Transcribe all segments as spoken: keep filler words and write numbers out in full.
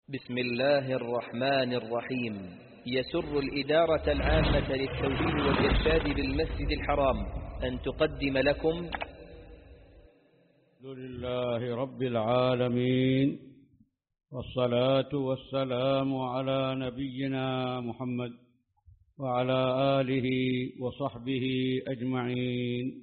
بسم الله الرحمن الرحيم. يسر الإدارة العامة للتوجيه والإرشاد بالمسجد الحرام أن تقدم لكم الحمد لله رب العالمين، والصلاة والسلام على نبينا محمد وعلى آله وصحبه أجمعين.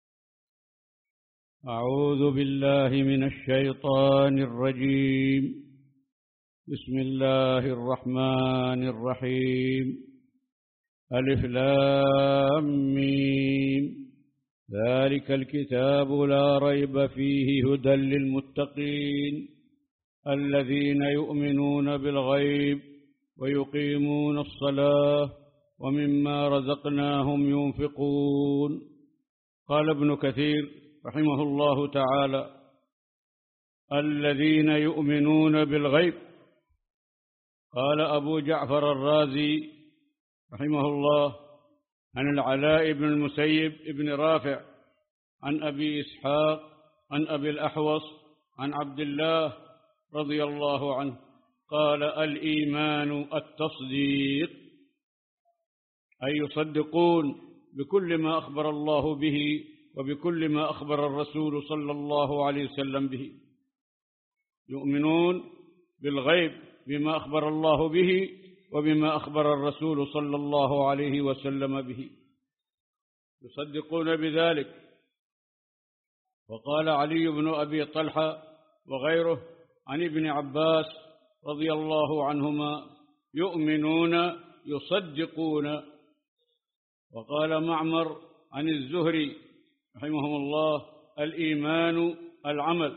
أعوذ بالله من الشيطان الرجيم. بسم الله الرحمن الرحيم. ألف لام ميم. ذلك الكتاب لا ريب فيه هدى للمتقين الذين يؤمنون بالغيب ويقيمون الصلاة ومما رزقناهم ينفقون. قال ابن كثير رحمه الله تعالى: الذين يؤمنون بالغيب. قال أبو جعفر الرازي رحمه الله عن العلاء بن المسيب بن رافع عن أبي إسحاق عن أبي الأحوص عن عبد الله رضي الله عنه قال: الإيمان التصديق، أي يصدقون بكل ما أخبر الله به وبكل ما أخبر الرسول صلى الله عليه وسلم به. يؤمنون بالغيب بما أخبر الله به وبما أخبر الرسول صلى الله عليه وسلم به، يصدقون بذلك. وقال علي بن أبي طلحة وغيره عن ابن عباس رضي الله عنهما: يؤمنون يصدقون. وقال معمر عن الزهري رحمه الله: الإيمان العمل.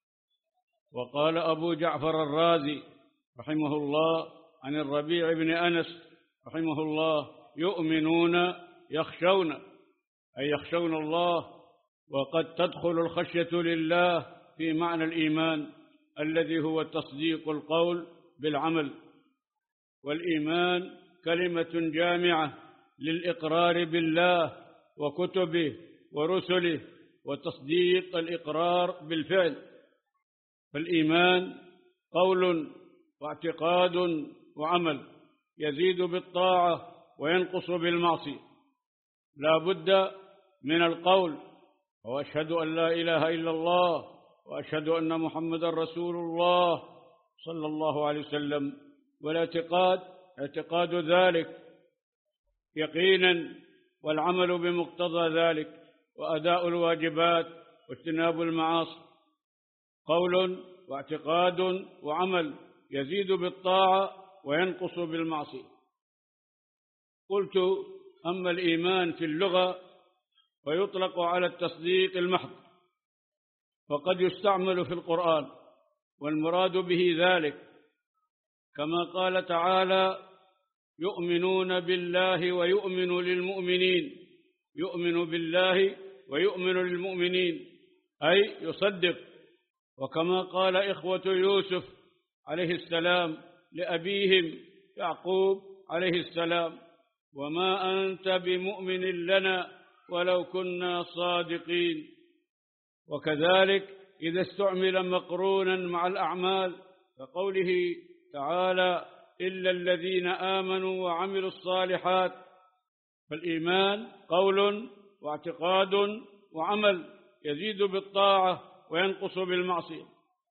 وقال أبو جعفر الرازي رحمه الله عن الربيع بن أنس رحمه الله: يؤمنون يخشون، أي يخشون الله. وقد تدخل الخشية لله في معنى الإيمان الذي هو تصديق القول بالعمل. والإيمان كلمة جامعة للإقرار بالله وكتبه ورسله وتصديق الإقرار بالفعل. فالإيمان قول واعتقاد وعمل، يزيد بالطاعة وينقص بالمعصية. لا بد من القول: وأشهد أن لا إله إلا الله وأشهد أن محمد رسول الله صلى الله عليه وسلم. والاعتقاد اعتقاد ذلك يقينا، والعمل بمقتضى ذلك، وأداء الواجبات واجتناب المعاصي. قول واعتقاد وعمل، يزيد بالطاعة وينقص بالمعصية. قلت: أما الإيمان في اللغة فيطلق على التصديق المحض، فقد يستعمل في القرآن، والمراد به ذلك كما قال تعالى: يؤمنون بالله ويؤمن للمؤمنين. يؤمن بالله ويؤمن للمؤمنين، أي يصدق. وكما قال إخوة يوسف عليه السلام لأبيهم يعقوب عليه السلام: وما أنت بمؤمن لنا ولو كنا صادقين. وكذلك إذا استعمل مقرونا مع الأعمال كقوله تعالى: إلا الذين آمنوا وعملوا الصالحات. فالإيمان قول واعتقاد وعمل، يزيد بالطاعة وينقص بالمعصية.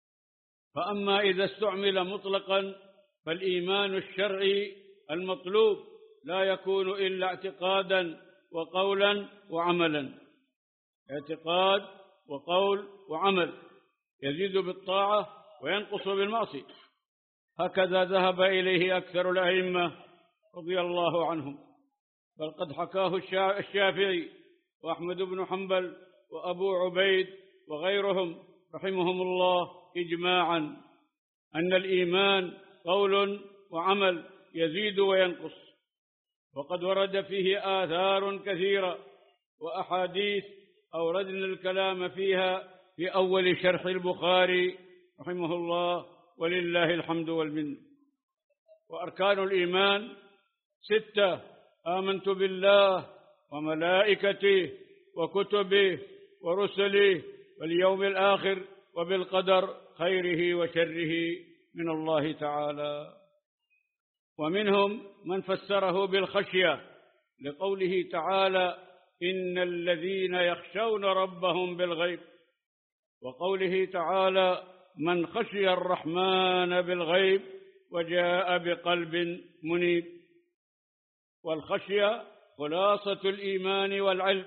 فأما إذا استعمل مطلقا فالإيمان الشرعي المطلوب لا يكون إلا اعتقادا وقولا وعملا. اعتقاد وقول وعمل، يزيد بالطاعة وينقص بالمعصية. هكذا ذهب إليه أكثر الأئمة رضي الله عنهم، بل قد حكاه الشافعي وأحمد بن حنبل وأبو عبيد وغيرهم رحمهم الله إجماعا أن الإيمان قول وعمل، يزيد وينقص. وقد ورد فيه آثار كثيرة وأحاديث أوردنا الكلام فيها في أول شرح البخاري رحمه الله، ولله الحمد والمنة. وأركان الإيمان ستة: آمنت بالله وملائكته وكتبه ورسله واليوم الآخر وبالقدر خيره وشره من الله تعالى. ومنهم من فسره بالخشية لقوله تعالى إن الذين يخشون ربهم بالغيب، وقوله تعالى من خشي الرحمن بالغيب وجاء بقلب منيب. والخشية خلاصة الإيمان والعلم،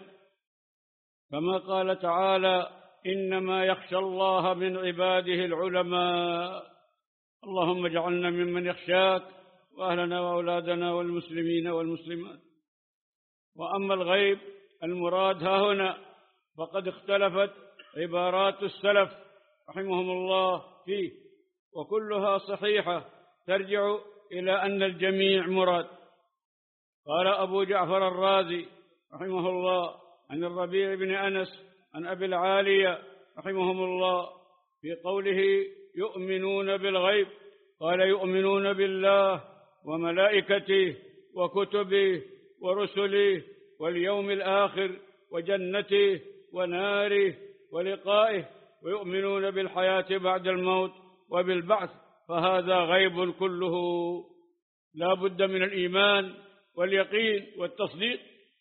كما قال تعالى إنما يخشى الله من عباده العلماء. اللهم اجعلنا ممن يخشاك وأهلنا وأولادنا والمسلمين والمسلمات. وأما الغيب المراد ها هنا فقد اختلفت عبارات السلف رحمهم الله فيه، وكلها صحيحة ترجع إلى أن الجميع مراد. قال أبو جعفر الرازي رحمه الله عن الربيع بن أنس عن أبي العالية رحمهم الله في قوله يؤمنون بالغيب، قال يؤمنون بالله وملائكته وكتبه ورسله واليوم الآخر وجنته وناره ولقائه، ويؤمنون بالحياة بعد الموت وبالبعث، فهذا غيب كله لا بد من الإيمان واليقين والتصديق.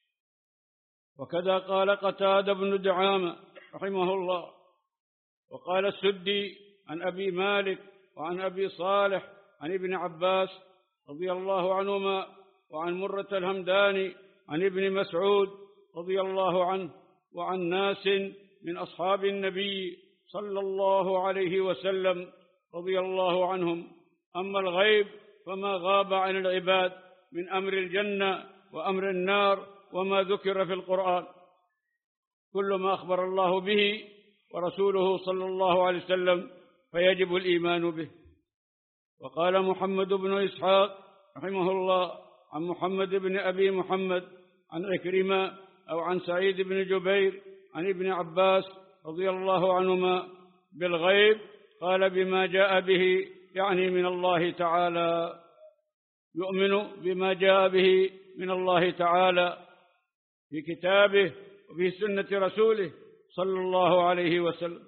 وكذا قال قتادة بن دعامة رحمه الله. وقال السدي عن أبي مالك وعن أبي صالح عن ابن عباس رضي الله عنهما وعن مرة الهمداني عن ابن مسعود رضي الله عنه وعن ناس من أصحاب النبي صلى الله عليه وسلم رضي الله عنهم. أما الغيب فما غاب عن العباد من أمر الجنة وأمر النار وما ذكر في القرآن، كل ما أخبر الله به ورسوله صلى الله عليه وسلم فيجب الإيمان به. وقال محمد بن إسحاق رحمه الله عن محمد بن أبي محمد عن عكرمة أو عن سعيد بن جبير عن ابن عباس رضي الله عنهما بالغيب، قال بما جاء به يعني من الله تعالى، يؤمن بما جاء به من الله تعالى في كتابه وفي سنة رسوله صلى الله عليه وسلم.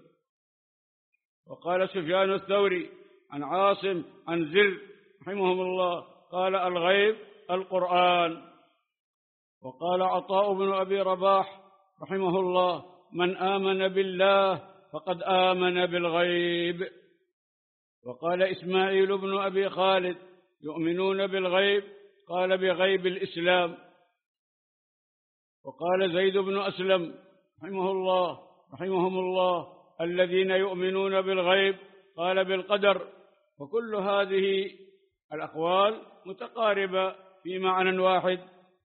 وقال سفيان الثوري عن عاصم عن زر رحمهم الله قال الغيب القرآن. وقال عطاء بن أبي رباح رحمه الله من آمن بالله فقد آمن بالغيب. وقال إسماعيل بن أبي خالد يؤمنون بالغيب، قال بغيب الإسلام. وقال زيد بن أسلم رحمه الله رحمهم الله الذين يؤمنون بالغيب، قال بالقدر. وكل هذه الأقوال متقاربة في معنى واحد،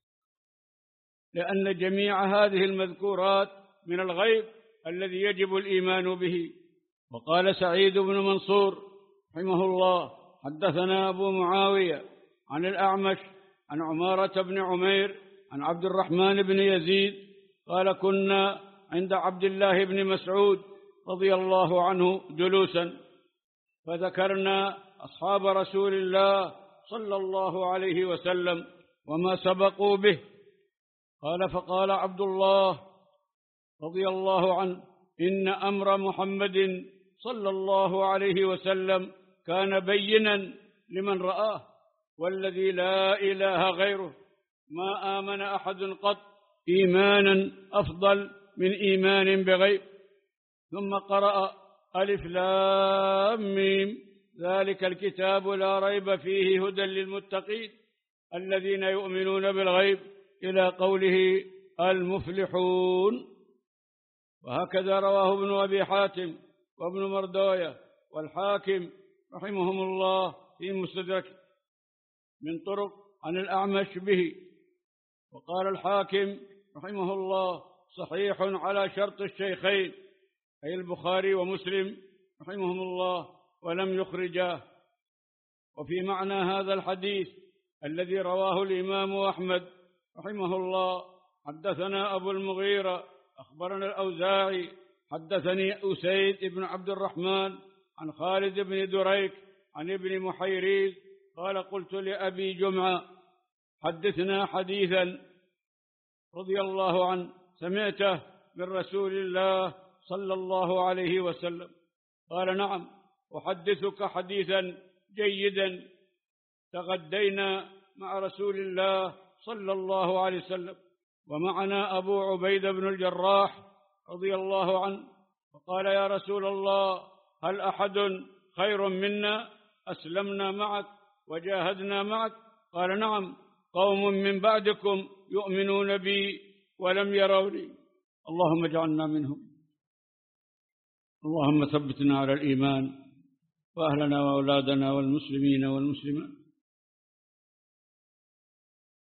لأن جميع هذه المذكورات من الغيب الذي يجب الإيمان به. وقال سعيد بن منصور رحمه الله حدثنا أبو معاوية عن الأعمش عن عمارة بن عمير عن عبد الرحمن بن يزيد قال كنا عند عبد الله بن مسعود رضي الله عنه جلوسا، فذكرنا أصحاب رسول الله صلى الله عليه وسلم وما سبقوا به. قال فقال عبد الله رضي الله عنه إن أمر محمد صلى الله عليه وسلم كان بينا لمن رآه، والذي لا إله غيره ما آمن أحد قط إيمانا أفضل من إيمان بغيب. ثم قرأ ألف لام ميم ذلك الكتاب لا ريب فيه هدى للمتقين الذين يؤمنون بالغيب إلى قوله المفلحون. وهكذا رواه ابن أبي حاتم وابن مردوية والحاكم رحمهم الله في مستدرك من طرق عن الأعمش به. وقال الحاكم رحمه الله صحيح على شرط الشيخين أي البخاري ومسلم رحمهم الله ولم يخرجاه. وفي معنى هذا الحديث الذي رواه الإمام أحمد رحمه الله حدثنا أبو المغيرة أخبرنا الأوزاعي حدثني أسيد بن عبد الرحمن عن خالد بن دريك عن ابن محيريز قال قلت لأبي جمعة حدثنا حديثا رضي الله عنه سمعته من رسول الله صلى الله عليه وسلم. قال نعم أحدثك حديثا جيدا. تغدينا مع رسول الله صلى الله عليه وسلم ومعنا أبو عبيدة بن الجراح رضي الله عنه، فقال: يا رسول الله، هل أحد خير منا؟ أسلمنا معك وجاهدنا معك. قال: نعم، قوم من بعدكم يؤمنون بي ولم يروني. اللهم اجعلنا منهم. اللهم ثبتنا على الإيمان، وأهلنا وأولادنا والمسلمين والمسلمات.